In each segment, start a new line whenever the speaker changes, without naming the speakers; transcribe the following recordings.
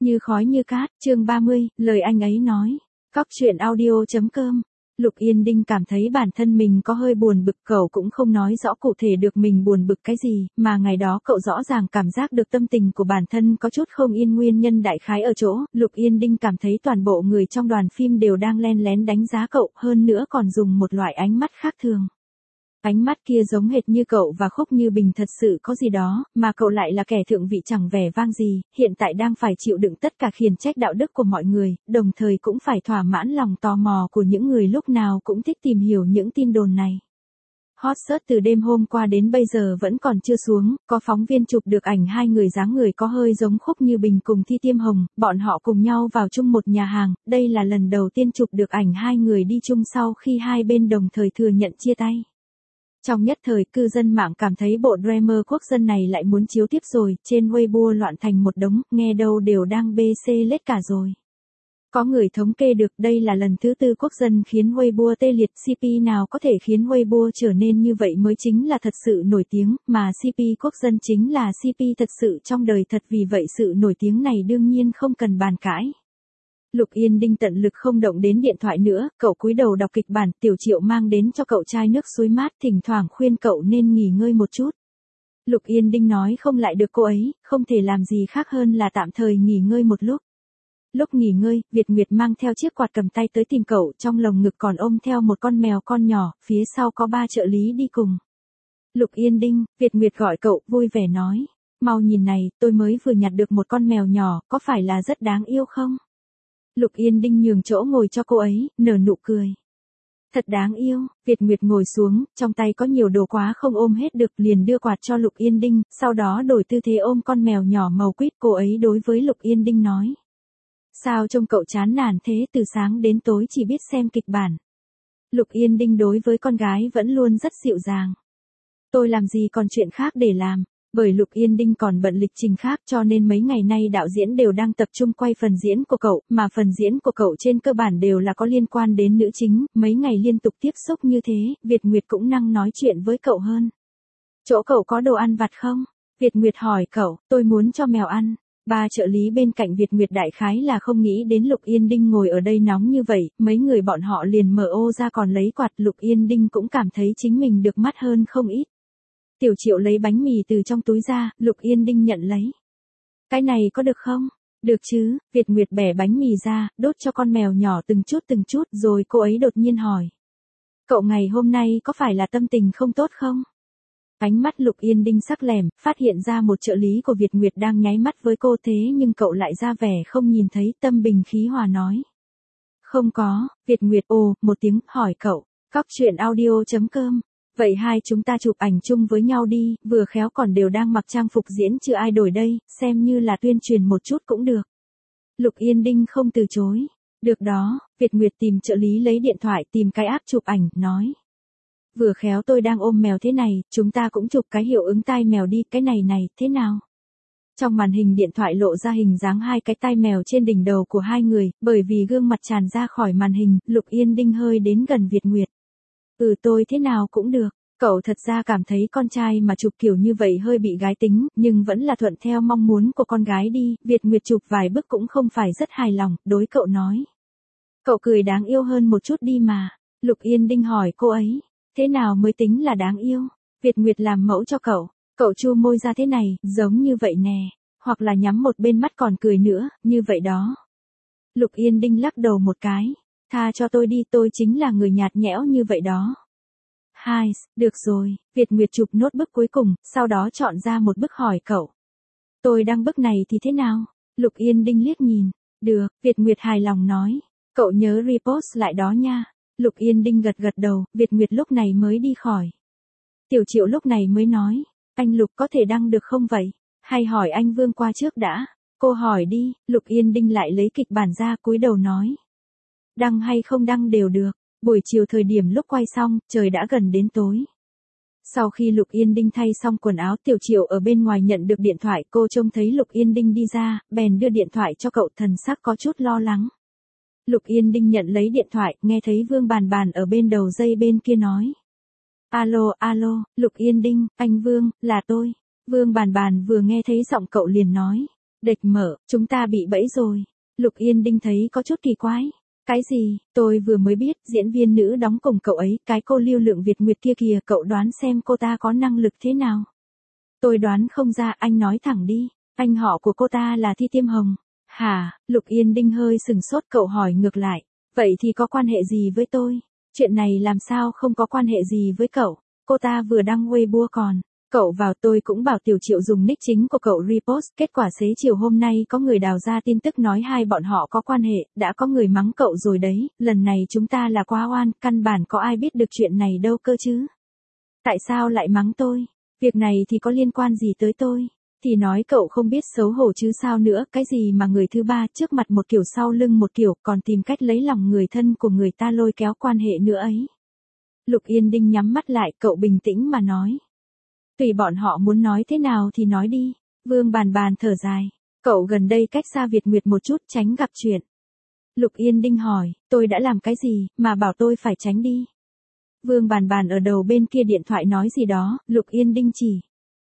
Như khói như cát, chương 30, lời anh ấy nói. Cóc truyện audio.com. Lục Yên Đinh cảm thấy bản thân mình có hơi buồn bực, cậu cũng không nói rõ cụ thể được mình buồn bực cái gì, mà ngày đó cậu rõ ràng cảm giác được tâm tình của bản thân có chút không yên, nguyên nhân đại khái ở chỗ, Lục Yên Đinh cảm thấy toàn bộ người trong đoàn phim đều đang len lén đánh giá cậu, hơn nữa còn dùng một loại ánh mắt khác thường. Ánh mắt kia giống hệt như cậu và Khúc Như Bình thật sự có gì đó, mà cậu lại là kẻ thượng vị chẳng vẻ vang gì, hiện tại đang phải chịu đựng tất cả khiển trách đạo đức của mọi người, đồng thời cũng phải thỏa mãn lòng tò mò của những người lúc nào cũng thích tìm hiểu những tin đồn này. Hot search từ đêm hôm qua đến bây giờ vẫn còn chưa xuống, có phóng viên chụp được ảnh hai người dáng người có hơi giống Khúc Như Bình cùng Thi Tiêm Hồng, bọn họ cùng nhau vào chung một nhà hàng, đây là lần đầu tiên chụp được ảnh hai người đi chung sau khi hai bên đồng thời thừa nhận chia tay. Trong nhất thời, cư dân mạng cảm thấy bộ drama quốc dân này lại muốn chiếu tiếp rồi, trên Weibo loạn thành một đống, nghe đâu đều đang BC lết cả rồi. Có người thống kê được đây là lần thứ 4 quốc dân khiến Weibo tê liệt, CP nào có thể khiến Weibo trở nên như vậy mới chính là thật sự nổi tiếng, mà CP quốc dân chính là CP thật sự trong đời thật, vì vậy sự nổi tiếng này đương nhiên không cần bàn cãi. Lục Yên Đinh tận lực không động đến điện thoại nữa, cậu cúi đầu đọc kịch bản, Tiểu Triệu mang đến cho cậu chai nước suối mát, thỉnh thoảng khuyên cậu nên nghỉ ngơi một chút. Lục Yên Đinh nói không lại được cô ấy, không thể làm gì khác hơn là tạm thời nghỉ ngơi một lúc. Lúc nghỉ ngơi, Việt Nguyệt mang theo chiếc quạt cầm tay tới tìm cậu, trong lồng ngực còn ôm theo một con mèo con nhỏ, phía sau có 3 trợ lý đi cùng. Lục Yên Đinh, Việt Nguyệt gọi cậu, vui vẻ nói, mau nhìn này, tôi mới vừa nhặt được một con mèo nhỏ, có phải là rất đáng yêu không? Lục Yên Đinh nhường chỗ ngồi cho cô ấy, nở nụ cười. Thật đáng yêu, Việt Nguyệt ngồi xuống, trong tay có nhiều đồ quá không ôm hết được, liền đưa quạt cho Lục Yên Đinh, sau đó đổi tư thế ôm con mèo nhỏ màu quýt, cô ấy đối với Lục Yên Đinh nói. Sao trông cậu chán nản thế, từ sáng đến tối chỉ biết xem kịch bản. Lục Yên Đinh đối với con gái vẫn luôn rất dịu dàng. Tôi làm gì còn chuyện khác để làm. Bởi Lục Yên Đinh còn bận lịch trình khác cho nên mấy ngày nay đạo diễn đều đang tập trung quay phần diễn của cậu, mà phần diễn của cậu trên cơ bản đều là có liên quan đến nữ chính, mấy ngày liên tục tiếp xúc như thế, Việt Nguyệt cũng năng nói chuyện với cậu hơn. Chỗ cậu có đồ ăn vặt không? Việt Nguyệt hỏi cậu, tôi muốn cho mèo ăn. 3 trợ lý bên cạnh Việt Nguyệt đại khái là không nghĩ đến Lục Yên Đinh ngồi ở đây nóng như vậy, mấy người bọn họ liền mở ô ra còn lấy quạt, Lục Yên Đinh cũng cảm thấy chính mình được mắt hơn không ít. Tiểu Triệu lấy bánh mì từ trong túi ra, Lục Yên Đinh nhận lấy. Cái này có được không? Được chứ, Việt Nguyệt bẻ bánh mì ra, đốt cho con mèo nhỏ từng chút rồi cô ấy đột nhiên hỏi. Cậu ngày hôm nay có phải là tâm tình không tốt không? Ánh mắt Lục Yên Đinh sắc lẻm, phát hiện ra một trợ lý của Việt Nguyệt đang nháy mắt với cô, thế nhưng cậu lại ra vẻ không nhìn thấy, tâm bình khí hòa nói. Không có, Việt Nguyệt ồ, một tiếng, hỏi cậu, cóc truyện audio.com. Vậy hai chúng ta chụp ảnh chung với nhau đi, vừa khéo còn đều đang mặc trang phục diễn chưa ai đổi đây, xem như là tuyên truyền một chút cũng được. Lục Yên Đinh không từ chối. Được đó, Việt Nguyệt tìm trợ lý lấy điện thoại tìm cái app chụp ảnh, nói. Vừa khéo tôi đang ôm mèo thế này, chúng ta cũng chụp cái hiệu ứng tai mèo đi, cái này thế nào? Trong màn hình điện thoại lộ ra hình dáng hai cái tai mèo trên đỉnh đầu của hai người, bởi vì gương mặt tràn ra khỏi màn hình, Lục Yên Đinh hơi đến gần Việt Nguyệt. Tôi thế nào cũng được, cậu thật ra cảm thấy con trai mà chụp kiểu như vậy hơi bị gái tính, nhưng vẫn là thuận theo mong muốn của con gái đi, Việt Nguyệt chụp vài bức cũng không phải rất hài lòng, đối cậu nói. Cậu cười đáng yêu hơn một chút đi mà, Lục Yên Đinh hỏi cô ấy, thế nào mới tính là đáng yêu? Việt Nguyệt làm mẫu cho cậu chu môi ra thế này, giống như vậy nè, hoặc là nhắm một bên mắt còn cười nữa, như vậy đó. Lục Yên Đinh lắc đầu một cái. Tha cho tôi đi, tôi chính là người nhạt nhẽo như vậy đó. Hai, được rồi, Việt Nguyệt chụp nốt bức cuối cùng, sau đó chọn ra một bức hỏi cậu. Tôi đăng bức này thì thế nào? Lục Yên Đinh liếc nhìn. Được, Việt Nguyệt hài lòng nói. Cậu nhớ repost lại đó nha. Lục Yên Đinh gật gật đầu, Việt Nguyệt lúc này mới đi khỏi. Tiểu Triệu lúc này mới nói. Anh Lục có thể đăng được không vậy? Hay hỏi anh Vương qua trước đã? Cô hỏi đi, Lục Yên Đinh lại lấy kịch bản ra cúi đầu nói. Đăng hay không đăng đều được. Buổi chiều thời điểm lúc quay xong, trời đã gần đến tối. Sau khi Lục Yên Đinh thay xong quần áo, Tiểu Triệu ở bên ngoài nhận được điện thoại, cô trông thấy Lục Yên Đinh đi ra, bèn đưa điện thoại cho cậu, thần sắc có chút lo lắng. Lục Yên Đinh nhận lấy điện thoại, nghe thấy Vương Bàn Bàn ở bên đầu dây bên kia nói. Alo, Lục Yên Đinh, anh Vương, là tôi. Vương Bàn Bàn vừa nghe thấy giọng cậu liền nói. Địch mở, chúng ta bị bẫy rồi. Lục Yên Đinh thấy có chút kỳ quái. Cái gì, tôi vừa mới biết, diễn viên nữ đóng cùng cậu ấy, cái cô Lưu Lượng Việt Nguyệt kia kìa, cậu đoán xem cô ta có năng lực thế nào. Tôi đoán không ra, anh nói thẳng đi, anh họ của cô ta là Thi Tiêm Hồng. Hả, Lục Yên Đinh hơi sừng sốt, cậu hỏi ngược lại, vậy thì có quan hệ gì với tôi? Chuyện này làm sao không có quan hệ gì với cậu, cô ta vừa đăng Weibo còn. Cậu vào, tôi cũng bảo Tiểu Triệu dùng nick chính của cậu repost, kết quả xế chiều hôm nay có người đào ra tin tức nói hai bọn họ có quan hệ, đã có người mắng cậu rồi đấy, lần này chúng ta là quá oan, căn bản có ai biết được chuyện này đâu cơ chứ. Tại sao lại mắng tôi? Việc này thì có liên quan gì tới tôi? Thì nói cậu không biết xấu hổ chứ sao nữa, cái gì mà người thứ ba trước mặt một kiểu sau lưng một kiểu, còn tìm cách lấy lòng người thân của người ta lôi kéo quan hệ nữa ấy. Lục Yên Đinh nhắm mắt lại, cậu bình tĩnh mà nói. Tùy bọn họ muốn nói thế nào thì nói đi. Vương Bàn Bàn thở dài. Cậu gần đây cách xa Việt Nguyệt một chút, tránh gặp chuyện. Lục Yên Đinh hỏi, tôi đã làm cái gì, mà bảo tôi phải tránh đi. Vương Bàn Bàn ở đầu bên kia điện thoại nói gì đó, Lục Yên Đinh chỉ.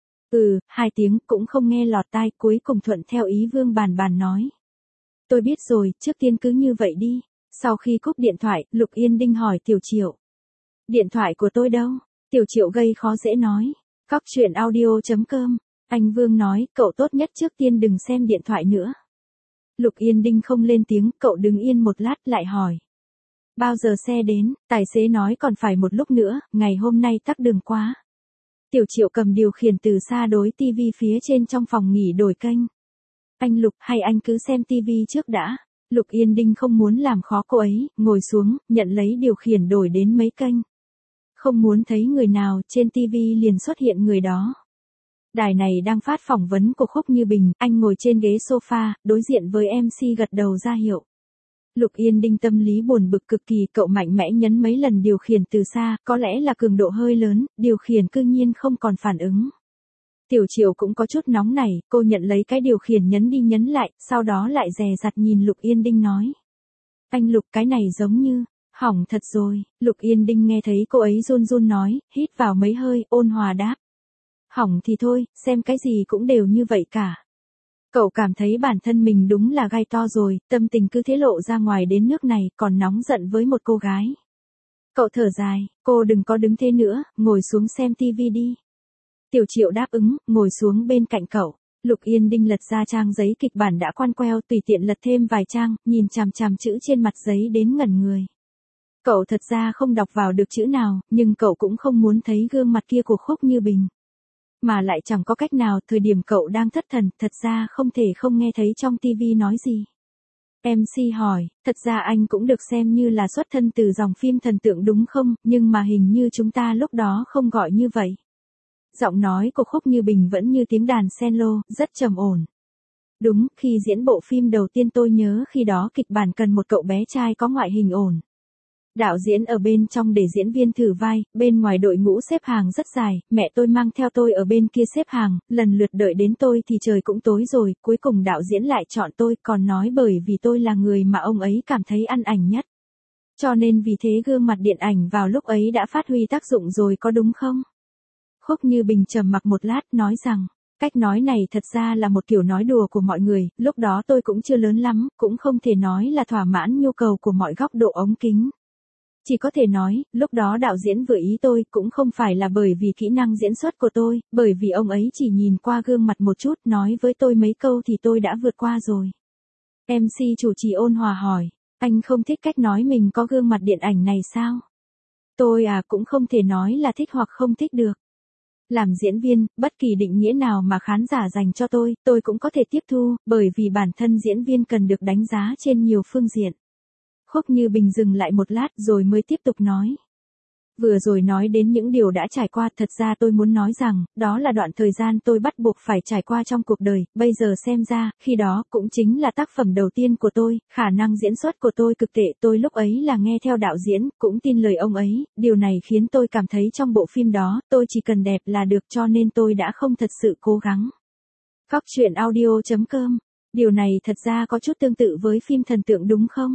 2 tiếng cũng không nghe lọt tai, cuối cùng thuận theo ý Vương Bàn Bàn nói. Tôi biết rồi, trước tiên cứ như vậy đi. Sau khi cúp điện thoại, Lục Yên Đinh hỏi Tiểu Triệu. Điện thoại của tôi đâu? Tiểu Triệu gây khó dễ nói. Cóc truyện audio.com. Anh Vương nói, cậu tốt nhất trước tiên đừng xem điện thoại nữa. Lục Yên Đinh không lên tiếng, cậu đứng yên một lát lại hỏi. Bao giờ xe đến? Tài xế nói còn phải một lúc nữa, ngày hôm nay tắc đường quá. Tiểu Triệu cầm điều khiển từ xa đối tivi phía trên trong phòng nghỉ đổi kênh. Anh Lục, hay anh cứ xem tivi trước đã. Lục Yên Đinh không muốn làm khó cô ấy, ngồi xuống, nhận lấy điều khiển đổi đến mấy kênh. Không muốn thấy người nào, trên tivi liền xuất hiện người đó. Đài này đang phát phỏng vấn của Khúc Như Bình, anh ngồi trên ghế sofa, đối diện với MC gật đầu ra hiệu. Lục Yên Đinh tâm lý buồn bực cực kỳ, cậu mạnh mẽ nhấn mấy lần điều khiển từ xa, có lẽ là cường độ hơi lớn, điều khiển cư nhiên không còn phản ứng. Tiểu Triệu cũng có chút nóng nảy, cô nhận lấy cái điều khiển nhấn đi nhấn lại, sau đó lại dè dặt nhìn Lục Yên Đinh nói. Anh Lục, cái này giống như, hỏng thật rồi. Lục Yên Đinh nghe thấy cô ấy run run nói, hít vào mấy hơi, ôn hòa đáp. Hỏng thì thôi, xem cái gì cũng đều như vậy cả. Cậu cảm thấy bản thân mình đúng là gai to rồi, tâm tình cứ thế lộ ra ngoài đến nước này, còn nóng giận với một cô gái. Cậu thở dài, cô đừng có đứng thế nữa, ngồi xuống xem tivi đi. Tiểu Triệu đáp ứng, ngồi xuống bên cạnh cậu. Lục Yên Đinh lật ra trang giấy kịch bản đã quan queo, tùy tiện lật thêm vài trang, nhìn chằm chằm chữ trên mặt giấy đến ngẩn người. Cậu thật ra không đọc vào được chữ nào, nhưng cậu cũng không muốn thấy gương mặt kia của Khúc Như Bình. Mà lại chẳng có cách nào, thời điểm cậu đang thất thần, thật ra không thể không nghe thấy trong tivi nói gì. MC hỏi, thật ra anh cũng được xem như là xuất thân từ dòng phim thần tượng đúng không, nhưng mà hình như chúng ta lúc đó không gọi như vậy. Giọng nói của Khúc Như Bình vẫn như tiếng đàn cello, rất trầm ổn. Đúng, khi diễn bộ phim đầu tiên tôi nhớ khi đó kịch bản cần một cậu bé trai có ngoại hình ổn. Đạo diễn ở bên trong để diễn viên thử vai, bên ngoài đội ngũ xếp hàng rất dài, mẹ tôi mang theo tôi ở bên kia xếp hàng, lần lượt đợi đến tôi thì trời cũng tối rồi, cuối cùng đạo diễn lại chọn tôi, còn nói bởi vì tôi là người mà ông ấy cảm thấy ăn ảnh nhất. Cho nên vì thế gương mặt điện ảnh vào lúc ấy đã phát huy tác dụng rồi có đúng không? Khúc Như Bình trầm mặc một lát nói rằng, cách nói này thật ra là một kiểu nói đùa của mọi người, lúc đó tôi cũng chưa lớn lắm, cũng không thể nói là thỏa mãn nhu cầu của mọi góc độ ống kính. Chỉ có thể nói, lúc đó đạo diễn vừa ý tôi cũng không phải là bởi vì kỹ năng diễn xuất của tôi, bởi vì ông ấy chỉ nhìn qua gương mặt một chút nói với tôi mấy câu thì tôi đã vượt qua rồi. MC chủ trì ôn hòa hỏi, anh không thích cách nói mình có gương mặt điện ảnh này sao? Tôi cũng không thể nói là thích hoặc không thích được. Làm diễn viên, bất kỳ định nghĩa nào mà khán giả dành cho tôi cũng có thể tiếp thu, bởi vì bản thân diễn viên cần được đánh giá trên nhiều phương diện. Khúc Như Bình dừng lại một lát rồi mới tiếp tục nói. Vừa rồi nói đến những điều đã trải qua, thật ra tôi muốn nói rằng, đó là đoạn thời gian tôi bắt buộc phải trải qua trong cuộc đời, bây giờ xem ra, khi đó cũng chính là tác phẩm đầu tiên của tôi, khả năng diễn xuất của tôi cực tệ, tôi lúc ấy là nghe theo đạo diễn, cũng tin lời ông ấy, điều này khiến tôi cảm thấy trong bộ phim đó, tôi chỉ cần đẹp là được cho nên tôi đã không thật sự cố gắng. Cóc truyện audio.com. Điều này thật ra có chút tương tự với phim thần tượng đúng không?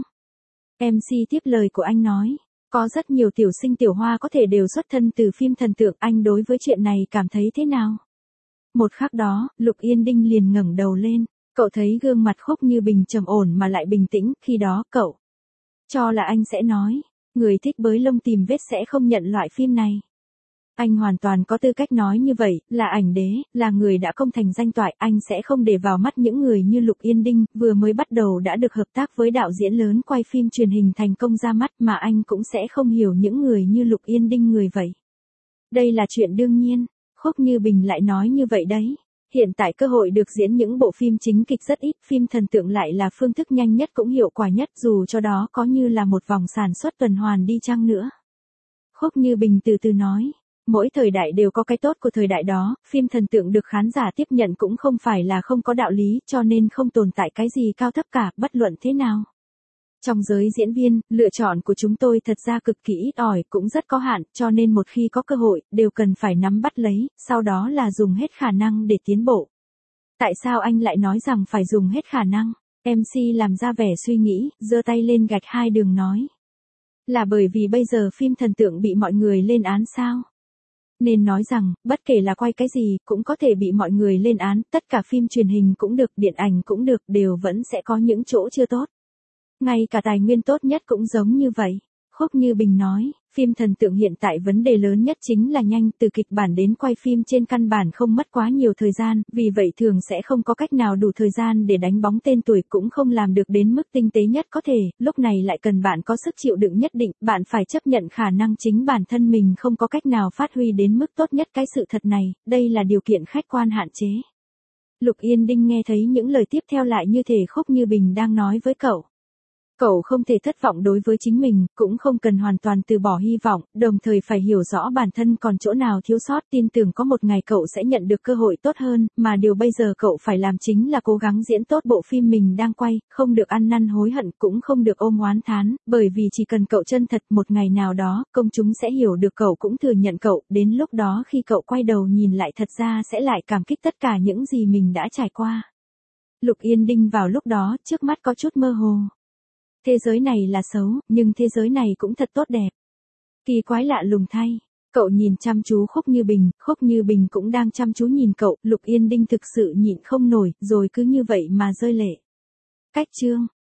MC tiếp lời của anh nói. Có rất nhiều tiểu sinh tiểu hoa có thể đều xuất thân từ phim thần tượng, anh đối với chuyện này cảm thấy thế nào? Một khắc đó, Lục Yên Đinh liền ngẩng đầu lên. Cậu thấy gương mặt Khúc Như Bình trầm ổn mà lại bình tĩnh, khi đó cậu cho là anh sẽ nói, người thích bới lông tìm vết sẽ không nhận loại phim này. Anh hoàn toàn có tư cách nói như vậy, là ảnh đế, là người đã công thành danh toại, anh sẽ không để vào mắt những người như Lục Yên Đinh, vừa mới bắt đầu đã được hợp tác với đạo diễn lớn quay phim truyền hình thành công ra mắt, mà anh cũng sẽ không hiểu những người như Lục Yên Đinh người vậy. Đây là chuyện đương nhiên, Khúc Như Bình lại nói như vậy đấy. Hiện tại cơ hội được diễn những bộ phim chính kịch rất ít, phim thần tượng lại là phương thức nhanh nhất cũng hiệu quả nhất, dù cho đó có như là một vòng sản xuất tuần hoàn đi chăng nữa. Khúc Như Bình từ từ nói, mỗi thời đại đều có cái tốt của thời đại đó, phim thần tượng được khán giả tiếp nhận cũng không phải là không có đạo lý, cho nên không tồn tại cái gì cao thấp cả, bất luận thế nào. Trong giới diễn viên, lựa chọn của chúng tôi thật ra cực kỳ ít ỏi, cũng rất có hạn, cho nên một khi có cơ hội, đều cần phải nắm bắt lấy, sau đó là dùng hết khả năng để tiến bộ. Tại sao anh lại nói rằng phải dùng hết khả năng? MC làm ra vẻ suy nghĩ, giơ tay lên gạch hai đường nói. Là bởi vì bây giờ phim thần tượng bị mọi người lên án sao? Nên nói rằng, bất kể là quay cái gì, cũng có thể bị mọi người lên án, tất cả phim truyền hình cũng được, điện ảnh cũng được, đều vẫn sẽ có những chỗ chưa tốt. Ngay cả tài nguyên tốt nhất cũng giống như vậy. Khúc Như Bình nói, phim thần tượng hiện tại vấn đề lớn nhất chính là nhanh, từ kịch bản đến quay phim trên căn bản không mất quá nhiều thời gian, vì vậy thường sẽ không có cách nào đủ thời gian để đánh bóng tên tuổi, cũng không làm được đến mức tinh tế nhất có thể, lúc này lại cần bạn có sức chịu đựng nhất định, bạn phải chấp nhận khả năng chính bản thân mình không có cách nào phát huy đến mức tốt nhất cái sự thật này, đây là điều kiện khách quan hạn chế. Lục Yên Đinh nghe thấy những lời tiếp theo lại như thể Khúc Như Bình đang nói với cậu. Cậu không thể thất vọng đối với chính mình, cũng không cần hoàn toàn từ bỏ hy vọng, đồng thời phải hiểu rõ bản thân còn chỗ nào thiếu sót, tin tưởng có một ngày cậu sẽ nhận được cơ hội tốt hơn, mà điều bây giờ cậu phải làm chính là cố gắng diễn tốt bộ phim mình đang quay, không được ăn năn hối hận, cũng không được ôm oán thán, bởi vì chỉ cần cậu chân thật, một ngày nào đó, công chúng sẽ hiểu được cậu, cũng thừa nhận cậu, đến lúc đó khi cậu quay đầu nhìn lại thật ra sẽ lại cảm kích tất cả những gì mình đã trải qua. Lục Yên Đinh vào lúc đó, trước mắt có chút mơ hồ. Thế giới này là xấu, nhưng thế giới này cũng thật tốt đẹp. Kỳ quái lạ lùng thay. Cậu nhìn chăm chú Khúc Như Bình cũng đang chăm chú nhìn cậu, Lục Yên Đinh thực sự nhịn không nổi, rồi cứ như vậy mà rơi lệ. Cách chương